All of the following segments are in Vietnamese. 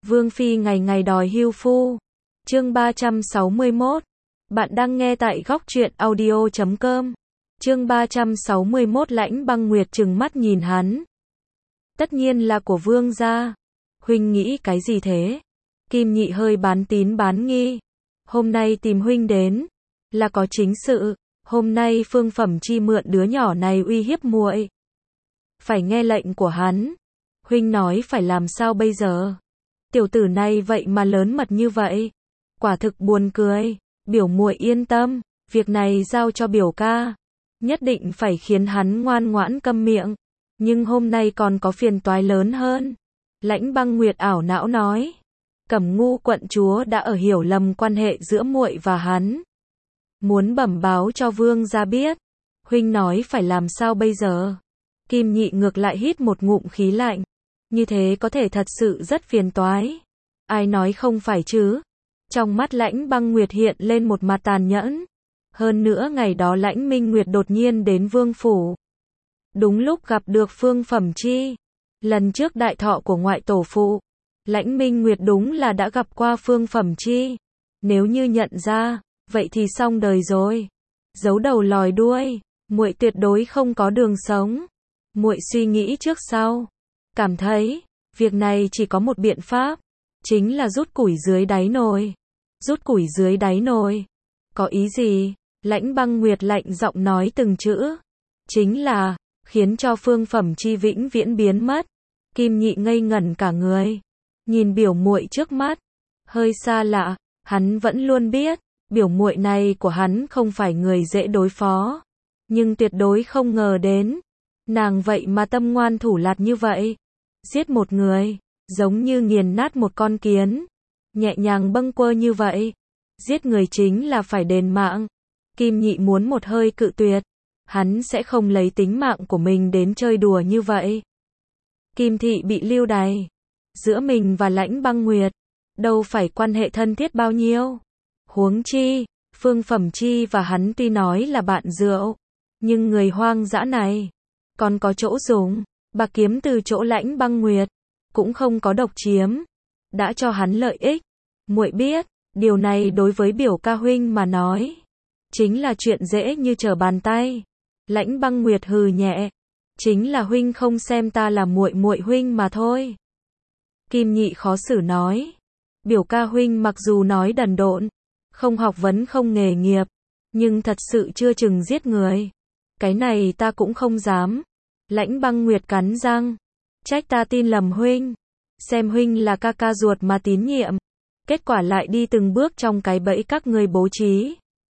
Vương Phi ngày ngày đòi hưu phu. Chương 361. Bạn đang nghe tại góc truyện audio.com. Chương 361. Lãnh Băng Nguyệt trừng mắt nhìn hắn. Tất nhiên là của Vương gia. Huynh nghĩ cái gì thế? Kim Nhị hơi bán tín bán nghi. Hôm nay tìm huynh đến là có chính sự. Hôm nay Phương Phẩm Chi mượn đứa nhỏ này uy hiếp muội. Phải nghe lệnh của hắn. Huynh nói phải làm sao bây giờ? Tiểu tử này vậy mà lớn mật như vậy. Quả thực buồn cười. Biểu muội yên tâm, việc này giao cho biểu ca. Nhất định phải khiến hắn ngoan ngoãn câm miệng. Nhưng hôm nay còn có phiền toái lớn hơn. Lãnh Băng Nguyệt ảo não nói. Cẩm Ngu quận chúa đã hiểu lầm quan hệ giữa muội và hắn. Muốn bẩm báo cho Vương gia biết. Huynh nói phải làm sao bây giờ? Kim Nhị ngược lại hít một ngụm khí lạnh. Như thế có thể thật sự rất phiền toái. Ai nói không phải chứ? Trong mắt Lãnh Băng Nguyệt hiện lên một mặt tàn nhẫn. Hơn nữa ngày đó Lãnh Minh Nguyệt đột nhiên đến Vương phủ. Đúng lúc gặp được Phương Phẩm Chi. Lần trước đại thọ của ngoại tổ phụ, Lãnh Minh Nguyệt đúng là đã gặp qua Phương Phẩm Chi. Nếu như nhận ra, vậy thì xong đời rồi. Giấu đầu lòi đuôi, muội tuyệt đối không có đường sống. Muội suy nghĩ trước sau, cảm thấy việc này chỉ có một biện pháp, chính là rút củi dưới đáy nồi. Rút củi dưới đáy nồi? Có ý gì? Lãnh Băng Nguyệt lạnh giọng nói từng chữ. Chính là khiến cho Phương Phẩm Chi vĩnh viễn biến mất. Kim Nhị ngây ngẩn cả người, nhìn biểu muội trước mắt, hơi xa lạ. Hắn vẫn luôn biết, biểu muội này của hắn không phải người dễ đối phó, nhưng tuyệt đối không ngờ đến, nàng vậy mà tâm ngoan thủ lạt như vậy. Giết một người, giống như nghiền nát một con kiến, nhẹ nhàng bâng quơ như vậy. Giết người chính là phải đền mạng. Kim Nhị muốn một hơi cự tuyệt, hắn sẽ không lấy tính mạng của mình đến chơi đùa như vậy. Kim thị bị lưu đày, giữa mình và Lãnh Băng Nguyệt, đâu phải quan hệ thân thiết bao nhiêu. Huống chi, Phương Phẩm Chi và hắn tuy nói là bạn rượu, nhưng người hoang dã này còn có chỗ dùng. Bạc kiếm từ chỗ Lãnh Băng Nguyệt, cũng không có độc chiếm, đã cho hắn lợi ích. Muội biết, điều này đối với biểu ca huynh mà nói, chính là chuyện dễ như trở bàn tay. Lãnh Băng Nguyệt hừ nhẹ, chính là huynh không xem ta là muội muội huynh mà thôi. Kim Nhị khó xử nói, biểu ca huynh mặc dù nói đần độn, không học vấn không nghề nghiệp, nhưng thật sự chưa chừng giết người. Cái này ta cũng không dám. Lãnh Băng Nguyệt cắn răng, trách ta tin lầm huynh, xem huynh là ca ca ruột mà tín nhiệm, kết quả lại đi từng bước trong cái bẫy các người bố trí,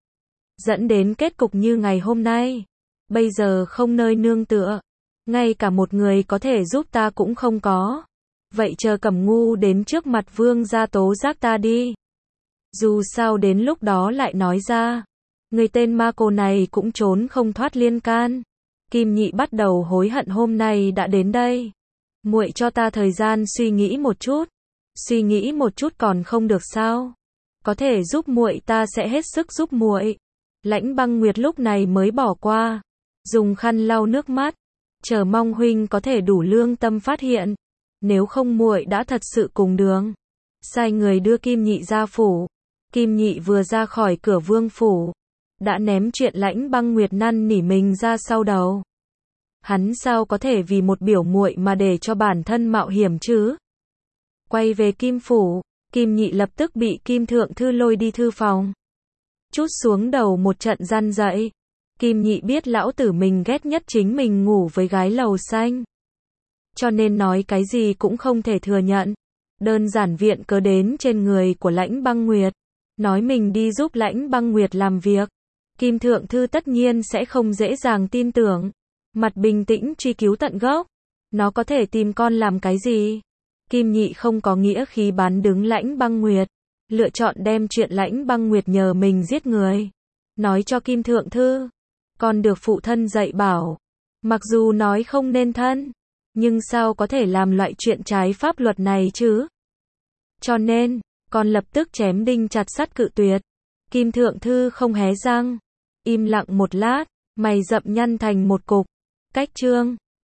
dẫn đến kết cục như ngày hôm nay. Bây giờ không nơi nương tựa, ngay cả một người có thể giúp ta cũng không có. Vậy chờ Cẩm Ngu đến trước mặt Vương gia tố giác ta đi. Dù sao đến lúc đó lại nói ra, người tên ma cô này cũng trốn không thoát liên can. Kim Nhị bắt đầu hối hận hôm nay đã đến đây. Muội cho ta thời gian suy nghĩ một chút. Suy nghĩ một chút còn không được sao? Có thể giúp muội ta sẽ hết sức giúp muội. Lãnh Băng Nguyệt lúc này mới bỏ qua, dùng khăn lau nước mắt, chờ mong huynh có thể đủ lương tâm phát hiện. Nếu không muội đã thật sự cùng đường. Sai người đưa Kim Nhị ra phủ. Kim Nhị vừa ra khỏi cửa Vương phủ, đã ném chuyện Lãnh Băng Nguyệt năn nỉ mình ra sau đầu. Hắn sao có thể vì một biểu muội mà để cho bản thân mạo hiểm chứ? Quay về Kim phủ, Kim Nhị lập tức bị Kim Thượng Thư lôi đi thư phòng. Trút xuống đầu một trận răn dạy. Kim Nhị biết lão tử mình ghét nhất chính mình ngủ với gái lầu xanh, cho nên nói cái gì cũng không thể thừa nhận. Đơn giản viện cớ đến trên người của Lãnh Băng Nguyệt, nói mình đi giúp Lãnh Băng Nguyệt làm việc. Kim Thượng Thư tất nhiên sẽ không dễ dàng tin tưởng. Mặt bình tĩnh truy cứu tận gốc. Nó có thể tìm con làm cái gì? Kim Nhị không có nghĩa khí bán đứng Lãnh Băng Nguyệt, lựa chọn đem chuyện Lãnh Băng Nguyệt nhờ mình giết người nói cho Kim Thượng Thư. Con được phụ thân dạy bảo, mặc dù nói không nên thân, nhưng sao có thể làm loại chuyện trái pháp luật này chứ? Cho nên, con lập tức chém đinh chặt sắt cự tuyệt. Kim Thượng Thư không hé răng, im lặng một lát, mày rậm nhăn thành một cục. Cách chương